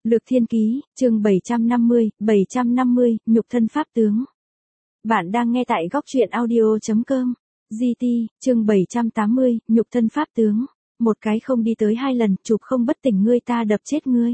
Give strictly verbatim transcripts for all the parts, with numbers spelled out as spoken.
Lược Thiên Ký, chương bảy trăm năm mươi, bảy trăm năm mươi, nhục thân pháp tướng. Bạn đang nghe tại góc truyện audio chấm com. giê tê, chương bảy trăm tám mươi, nhục thân pháp tướng. Một cái không đi tới hai lần, chụp không bất tỉnh ngươi ta đập chết ngươi.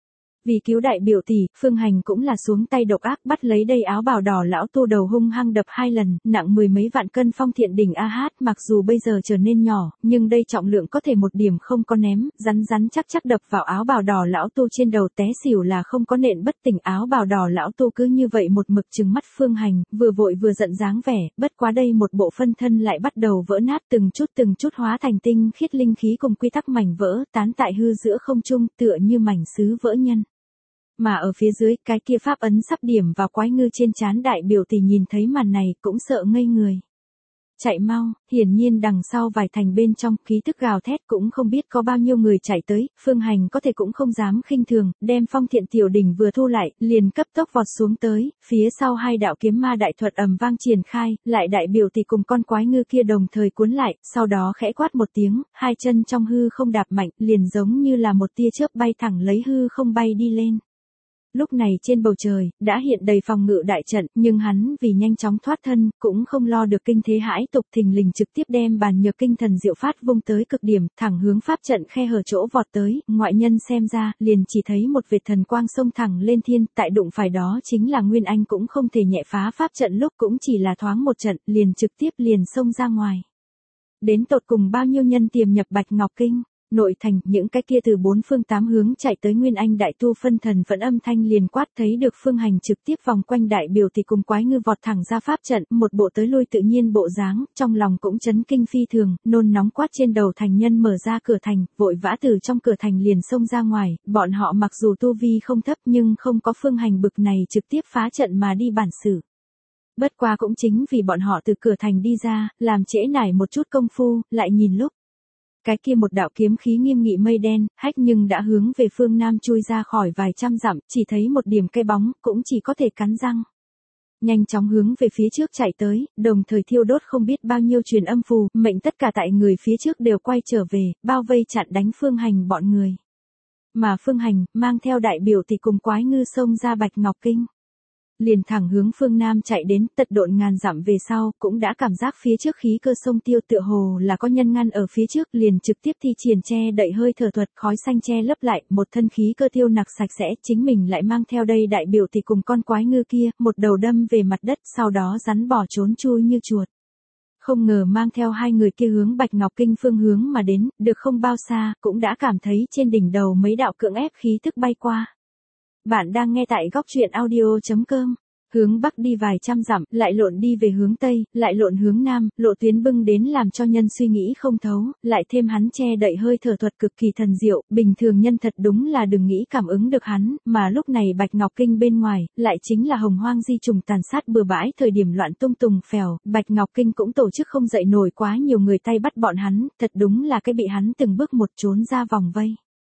Vì cứu đại biểu tỷ, Phương Hành cũng là xuống tay độc ác bắt lấy đây áo bào đỏ lão tu đầu hung hăng đập hai lần, nặng mười mấy vạn cân phong thiện đỉnh a hát mặc dù bây giờ trở nên nhỏ, nhưng đây trọng lượng có thể một điểm không có ném, rắn rắn chắc chắc đập vào áo bào đỏ lão tu trên đầu té xỉu là không có nện bất tỉnh áo bào đỏ lão tu cứ như vậy một mực trừng mắt Phương Hành, vừa vội vừa giận dáng vẻ, bất quá đây một bộ phân thân lại bắt đầu vỡ nát từng chút từng chút hóa thành tinh khiết linh khí cùng quy tắc mảnh vỡ, tán tại hư giữa không trung tựa như mảnh sứ vỡ nhân. Mà ở phía dưới, cái kia pháp ấn sắp điểm vào quái ngư trên trán đại biểu tỷ nhìn thấy màn này cũng sợ ngây người. Chạy mau, hiển nhiên đằng sau vài thành bên trong, khí tức gào thét cũng không biết có bao nhiêu người chạy tới, Phương Hành có thể cũng không dám khinh thường, đem phong thiện tiểu đỉnh vừa thu lại, liền cấp tốc vọt xuống tới, phía sau hai đạo kiếm ma đại thuật ầm vang triển khai, lại đại biểu tỷ cùng con quái ngư kia đồng thời cuốn lại, sau đó khẽ quát một tiếng, hai chân trong hư không đạp mạnh, liền giống như là một tia chớp bay thẳng lấy hư không bay đi lên. Lúc này trên bầu trời, đã hiện đầy phòng ngự đại trận, nhưng hắn vì nhanh chóng thoát thân, cũng không lo được kinh thế hãi tục thình lình trực tiếp đem bàn nhược kinh thần diệu phát vung tới cực điểm, thẳng hướng pháp trận khe hở chỗ vọt tới, ngoại nhân xem ra, liền chỉ thấy một vệt thần quang xông thẳng lên thiên, tại đụng phải đó chính là Nguyên Anh cũng không thể nhẹ phá pháp trận lúc cũng chỉ là thoáng một trận, liền trực tiếp liền xông ra ngoài. Đến tột cùng bao nhiêu nhân tiềm nhập Bạch Ngọc Kinh. Nội thành, những cái kia từ bốn phương tám hướng chạy tới Nguyên Anh đại tu phân thần vẫn âm thanh liền quát thấy được Phương Hành trực tiếp vòng quanh đại biểu thì cùng quái ngư vọt thẳng ra pháp trận, một bộ tới lui tự nhiên bộ dáng, trong lòng cũng chấn kinh phi thường, nôn nóng quát trên đầu thành nhân mở ra cửa thành, vội vã từ trong cửa thành liền xông ra ngoài, bọn họ mặc dù tu vi không thấp nhưng không có Phương Hành bực này trực tiếp phá trận mà đi bản sự. Bất qua cũng chính vì bọn họ từ cửa thành đi ra, làm trễ nải một chút công phu, lại nhìn lúc. Cái kia một đạo kiếm khí nghiêm nghị mây đen, hách nhưng đã hướng về phương Nam chui ra khỏi vài trăm dặm, chỉ thấy một điểm cây bóng, cũng chỉ có thể cắn răng. Nhanh chóng hướng về phía trước chạy tới, đồng thời thiêu đốt không biết bao nhiêu truyền âm phù, mệnh tất cả tại người phía trước đều quay trở về, bao vây chặn đánh Phương Hành bọn người. Mà Phương Hành, mang theo đại biểu thì cùng quái ngư xông ra Bạch Ngọc Kinh. Liền thẳng hướng phương Nam chạy đến, tật độn ngàn dặm về sau, cũng đã cảm giác phía trước khí cơ sông tiêu tựa hồ là có nhân ngăn ở phía trước, liền trực tiếp thi triển che đậy hơi thở thuật, khói xanh che lấp lại, một thân khí cơ tiêu nặc sạch sẽ, chính mình lại mang theo đây đại biểu thì cùng con quái ngư kia, một đầu đâm về mặt đất, sau đó rắn bỏ trốn chui như chuột. Không ngờ mang theo hai người kia hướng Bạch Ngọc Kinh phương hướng mà đến, được không bao xa, cũng đã cảm thấy trên đỉnh đầu mấy đạo cưỡng ép khí thức bay qua. Bạn đang nghe tại góc truyện audio chấm com. Hướng Bắc đi vài trăm dặm, lại lộn đi về hướng Tây, lại lộn hướng Nam, lộ tuyến bưng đến làm cho nhân suy nghĩ không thấu, lại thêm hắn che đậy hơi thở thuật cực kỳ thần diệu, bình thường nhân thật đúng là đừng nghĩ cảm ứng được hắn, mà lúc này Bạch Ngọc Kinh bên ngoài, lại chính là hồng hoang di trùng tàn sát bừa bãi thời điểm loạn tung tùng phèo, Bạch Ngọc Kinh cũng tổ chức không dậy nổi quá nhiều người tay bắt bọn hắn, thật đúng là cái bị hắn từng bước một trốn ra vòng vây.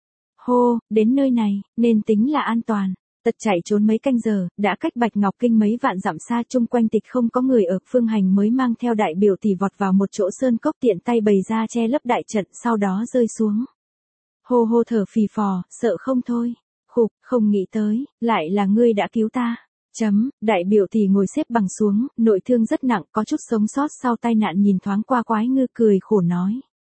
Hô, đến nơi này, nên tính là an toàn. Tật chạy trốn mấy canh giờ, đã cách Bạch Ngọc Kinh mấy vạn dặm xa chung quanh tịch không có người ở, Phương Hành mới mang theo đại biểu tỷ vọt vào một chỗ sơn cốc tiện tay bày ra che lấp đại trận, sau đó rơi xuống. Hô hô thở phì phò, sợ không thôi. Khục, không nghĩ tới, lại là ngươi đã cứu ta. Chấm, đại biểu tỷ ngồi xếp bằng xuống, nội thương rất nặng, có chút sống sót sau tai nạn nhìn thoáng qua quái ngư cười khổ nói.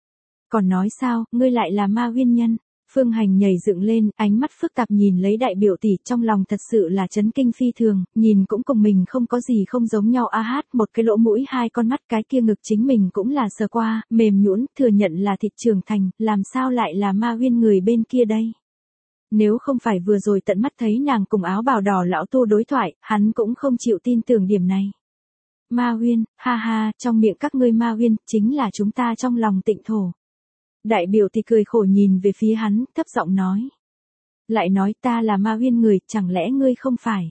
Còn nói sao, ngươi lại là ma huyên nhân. Phương Hành nhảy dựng lên, ánh mắt phức tạp nhìn lấy đại biểu tỷ, trong lòng thật sự là chấn kinh phi thường, nhìn cũng cùng mình không có gì không giống nhau a hát, một cái lỗ mũi hai con mắt cái kia ngực chính mình cũng là sờ qua, mềm nhũn, thừa nhận là thịt trưởng thành, làm sao lại là ma huyên người bên kia đây. Nếu không phải vừa rồi tận mắt thấy nàng cùng áo bào đỏ lão tu đối thoại, hắn cũng không chịu tin tưởng điểm này. Ma huyên, ha ha, trong miệng các ngươi ma huyên, chính là chúng ta trong lòng tịnh thổ. Đại biểu thì cười khổ nhìn về phía hắn, thấp giọng nói. Lại nói ta là ma huyên người, chẳng lẽ ngươi không phải?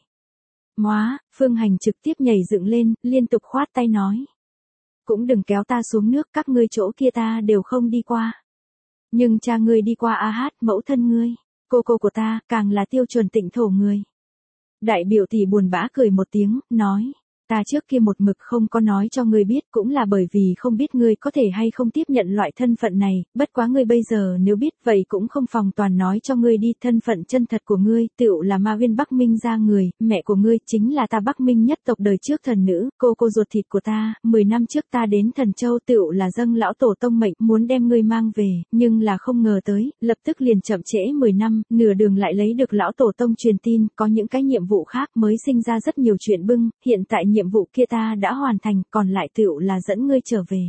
Móa, Phương Hành trực tiếp nhảy dựng lên, liên tục khoát tay nói. Cũng đừng kéo ta xuống nước, các ngươi chỗ kia ta đều không đi qua. Nhưng cha ngươi đi qua a hát, mẫu thân ngươi, cô cô của ta, càng là tiêu chuẩn tịnh thổ người. Đại biểu thì buồn bã cười một tiếng, nói. Ta trước kia một mực không có nói cho ngươi biết cũng là bởi vì không biết ngươi có thể hay không tiếp nhận loại thân phận này, bất quá ngươi bây giờ nếu biết vậy cũng không phòng toàn nói cho ngươi đi, thân phận chân thật của ngươi, tựu là Ma Uyên Bắc Minh gia người, mẹ của ngươi chính là ta Bắc Minh nhất tộc đời trước thần nữ, cô cô ruột thịt của ta, mười năm trước ta đến Thần Châu tựu là dâng lão tổ tông mệnh muốn đem ngươi mang về, nhưng là không ngờ tới, lập tức liền chậm trễ mười năm, nửa đường lại lấy được lão tổ tông truyền tin, có những cái nhiệm vụ khác mới sinh ra rất nhiều chuyện bưng, hiện tại nhiệm vụ kia ta đã hoàn thành, còn lại tựu là dẫn ngươi trở về.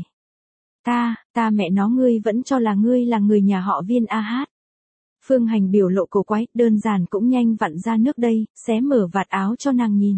Ta, ta mẹ nó ngươi vẫn cho là ngươi là người nhà họ Viên a hát. Phương Hành biểu lộ cổ quái, đơn giản cũng nhanh vặn ra nước đây, xé mở vạt áo cho nàng nhìn.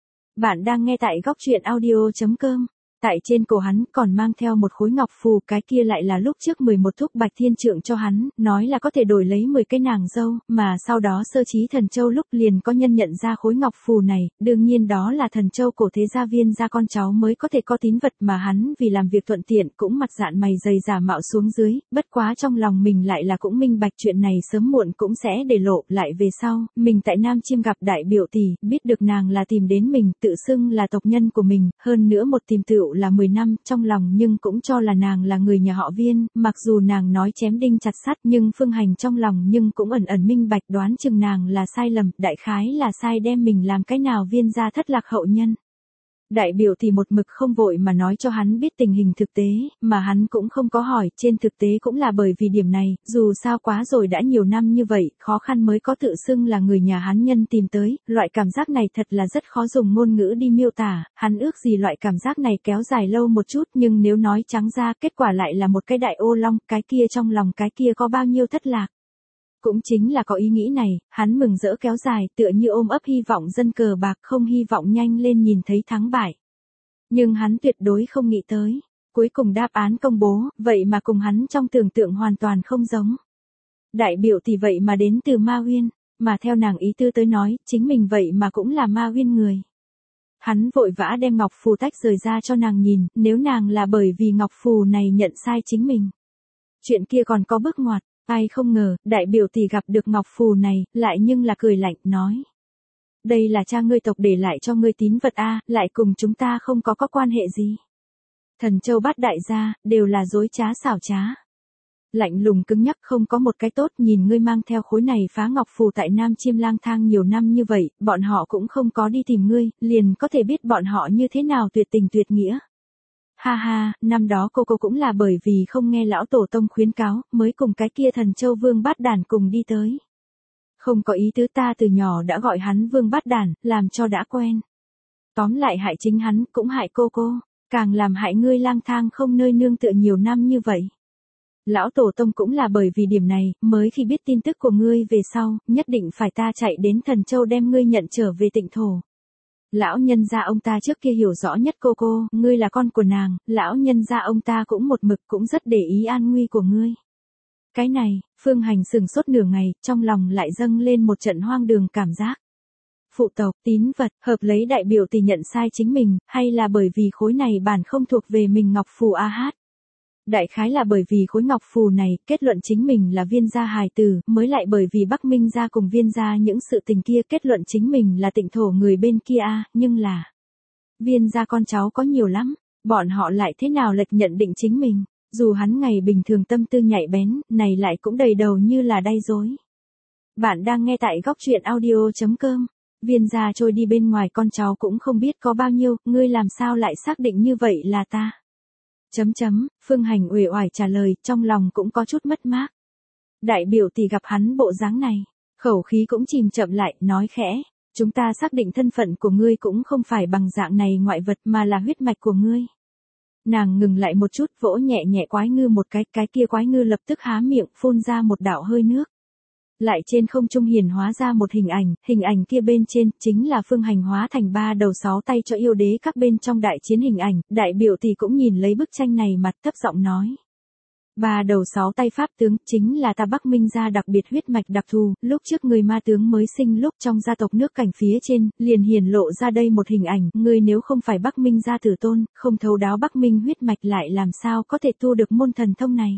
Bạn đang nghe tại góc truyện audio.com. Tại trên cổ hắn còn mang theo một khối ngọc phù, cái kia lại là lúc trước mười một thúc Bạch Thiên Trượng cho hắn, nói là có thể đổi lấy mười cái nàng dâu, mà sau đó sơ trí Thần Châu lúc liền có nhân nhận ra khối ngọc phù này, đương nhiên đó là Thần Châu cổ thế gia Viên gia con cháu mới có thể có tín vật mà hắn vì làm việc thuận tiện cũng mặt dạn mày dày giả mạo xuống dưới, bất quá trong lòng mình lại là cũng minh bạch chuyện này sớm muộn cũng sẽ để lộ lại về sau, mình tại Nam Chiêm gặp đại biểu tỷ, biết được nàng là tìm đến mình, tự xưng là tộc nhân của mình, hơn nữa một tìm tựu là mười năm, trong lòng nhưng cũng cho là nàng là người nhà họ Viên, mặc dù nàng nói chém đinh chặt sắt nhưng Phương Hành trong lòng nhưng cũng ẩn ẩn minh bạch đoán chừng nàng là sai lầm, đại khái là sai đem mình làm cái nào Viên gia thất lạc hậu nhân. Đại biểu thì một mực không vội mà nói cho hắn biết tình hình thực tế, mà hắn cũng không có hỏi, trên thực tế cũng là bởi vì điểm này, dù sao quá rồi đã nhiều năm như vậy, khó khăn mới có tự xưng là người nhà hắn nhân tìm tới, loại cảm giác này thật là rất khó dùng ngôn ngữ đi miêu tả, hắn ước gì loại cảm giác này kéo dài lâu một chút, nhưng nếu nói trắng ra, kết quả lại là một cái đại ô long, cái kia trong lòng cái kia có bao nhiêu thất lạc. Cũng chính là có ý nghĩ này, hắn mừng rỡ kéo dài, tựa như ôm ấp hy vọng dân cờ bạc, không hy vọng nhanh lên nhìn thấy thắng bại. Nhưng hắn tuyệt đối không nghĩ tới. Cuối cùng đáp án công bố, vậy mà cùng hắn trong tưởng tượng hoàn toàn không giống. Đại biểu thì vậy mà đến từ Ma Uyên, mà theo nàng ý tư tới nói, chính mình vậy mà cũng là Ma Uyên người. Hắn vội vã đem ngọc phù tách rời ra cho nàng nhìn, nếu nàng là bởi vì ngọc phù này nhận sai chính mình. Chuyện kia còn có bước ngoặt. Ai không ngờ, đại biểu tỷ gặp được ngọc phù này, lại nhưng là cười lạnh, nói. Đây là cha ngươi tộc để lại cho ngươi tín vật a, lại cùng chúng ta không có có quan hệ gì. Thần Châu bát đại gia, đều là dối trá xảo trá. Lạnh lùng cứng nhắc không có một cái tốt, nhìn ngươi mang theo khối này phá ngọc phù tại Nam Chiêm lang thang nhiều năm như vậy, bọn họ cũng không có đi tìm ngươi, liền có thể biết bọn họ như thế nào tuyệt tình tuyệt nghĩa. Ha ha, năm đó cô cô cũng là bởi vì không nghe lão tổ tông khuyến cáo, mới cùng cái kia Thần Châu Vương Bát Đản cùng đi tới. Không có ý tứ, ta từ nhỏ đã gọi hắn Vương Bát Đản, làm cho đã quen. Tóm lại hại chính hắn, cũng hại cô cô, càng làm hại ngươi lang thang không nơi nương tựa nhiều năm như vậy. Lão tổ tông cũng là bởi vì điểm này, mới khi biết tin tức của ngươi về sau, nhất định phải ta chạy đến Thần Châu đem ngươi nhận trở về Tịnh thổ. Lão nhân gia ông ta trước kia hiểu rõ nhất cô cô, ngươi là con của nàng, lão nhân gia ông ta cũng một mực cũng rất để ý an nguy của ngươi. Cái này, Phương Hành sừng sốt nửa ngày, trong lòng lại dâng lên một trận hoang đường cảm giác. Phụ tộc, tín vật, hợp lấy đại biểu tỷ nhận sai chính mình, hay là bởi vì khối này bản không thuộc về mình ngọc phù a hát. Đại khái là bởi vì khối ngọc phù này, kết luận chính mình là Viên gia hài tử, mới lại bởi vì Bắc Minh gia cùng Viên gia những sự tình kia kết luận chính mình là Tịnh thổ người bên kia a, nhưng là Viên gia con cháu có nhiều lắm, bọn họ lại thế nào lệch nhận định chính mình, dù hắn ngày bình thường tâm tư nhạy bén, này lại cũng đầy đầu như là đay dối. Bạn đang nghe tại góc truyện audio.com. Viên gia trôi đi bên ngoài con cháu cũng không biết có bao nhiêu, ngươi làm sao lại xác định như vậy là ta? Chấm chấm, Phương Hành uể oải trả lời, trong lòng cũng có chút mất mát. Đại biểu tỷ gặp hắn bộ dáng này, khẩu khí cũng chìm chậm lại, nói khẽ, chúng ta xác định thân phận của ngươi cũng không phải bằng dạng này ngoại vật mà là huyết mạch của ngươi. Nàng ngừng lại một chút, vỗ nhẹ nhẹ quái ngư một cái, cái kia quái ngư lập tức há miệng, phun ra một đạo hơi nước. Lại trên không trung hiển hóa ra một hình ảnh, hình ảnh kia bên trên, chính là Phương Hành hóa thành ba đầu sáu tay cho yêu đế các bên trong đại chiến hình ảnh, đại biểu thì cũng nhìn lấy bức tranh này mặt thấp giọng nói. Ba đầu sáu tay pháp tướng, chính là ta Bắc Minh gia đặc biệt huyết mạch đặc thù, lúc trước người ma tướng mới sinh lúc trong gia tộc nước cảnh phía trên, liền hiển lộ ra đây một hình ảnh, người nếu không phải Bắc Minh gia tử tôn, không thấu đáo Bắc Minh huyết mạch lại làm sao có thể tu được môn thần thông này.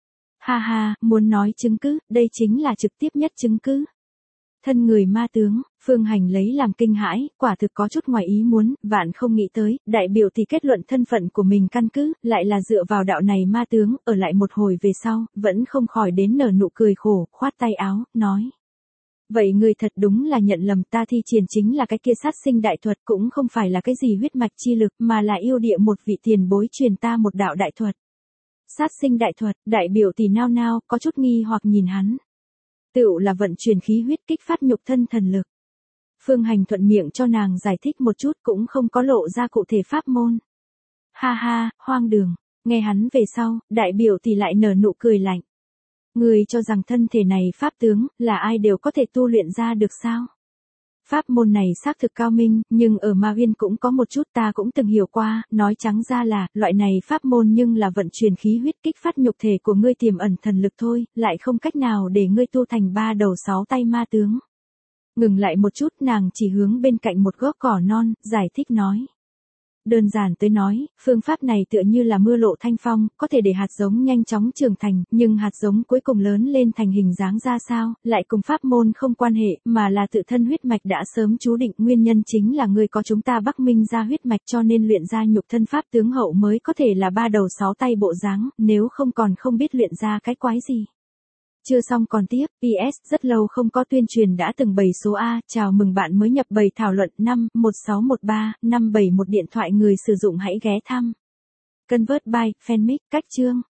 Ha ha, muốn nói chứng cứ, đây chính là trực tiếp nhất chứng cứ. Thân người ma tướng, Phương Hành lấy làm kinh hãi, quả thực có chút ngoài ý muốn, vạn không nghĩ tới, đại biểu thì kết luận thân phận của mình căn cứ, lại là dựa vào đạo này ma tướng, ở lại một hồi về sau, vẫn không khỏi đến nở nụ cười khổ, khoát tay áo, nói. Vậy người thật đúng là nhận lầm, ta thi triển chính là cái kia sát sinh đại thuật, cũng không phải là cái gì huyết mạch chi lực, mà là yêu địa một vị tiền bối truyền ta một đạo đại thuật. Sát sinh đại thuật, đại biểu tỷ nao nao, có chút nghi hoặc nhìn hắn. Tựu là vận chuyển khí huyết kích phát nhục thân thần lực. Phương Hành thuận miệng cho nàng giải thích một chút, cũng không có lộ ra cụ thể pháp môn. Ha ha, hoang đường, nghe hắn về sau, đại biểu tỷ lại nở nụ cười lạnh. Người cho rằng thân thể này pháp tướng, là ai đều có thể tu luyện ra được sao? Pháp môn này xác thực cao minh, nhưng ở Ma Uyên cũng có một chút ta cũng từng hiểu qua, nói trắng ra là, loại này pháp môn nhưng là vận chuyển khí huyết kích phát nhục thể của ngươi tiềm ẩn thần lực thôi, lại không cách nào để ngươi tu thành ba đầu sáu tay ma tướng. Ngừng lại một chút, nàng chỉ hướng bên cạnh một gốc cỏ non, giải thích nói. Đơn giản tới nói, phương pháp này tựa như là mưa lộ thanh phong, có thể để hạt giống nhanh chóng trưởng thành, nhưng hạt giống cuối cùng lớn lên thành hình dáng ra sao, lại cùng pháp môn không quan hệ, mà là tự thân huyết mạch đã sớm chú định, nguyên nhân chính là người có chúng ta Bắc Minh ra huyết mạch cho nên luyện ra nhục thân pháp tướng hậu mới có thể là ba đầu sáu tay bộ dáng, nếu không còn không biết luyện ra cái quái gì. Chưa xong còn tiếp, pê ét rất lâu không có tuyên truyền đã từng bày số A, chào mừng bạn mới nhập bầy thảo luận năm một sáu một ba năm bảy một điện thoại người sử dụng hãy ghé thăm. Convert by, fanmic, cách chương.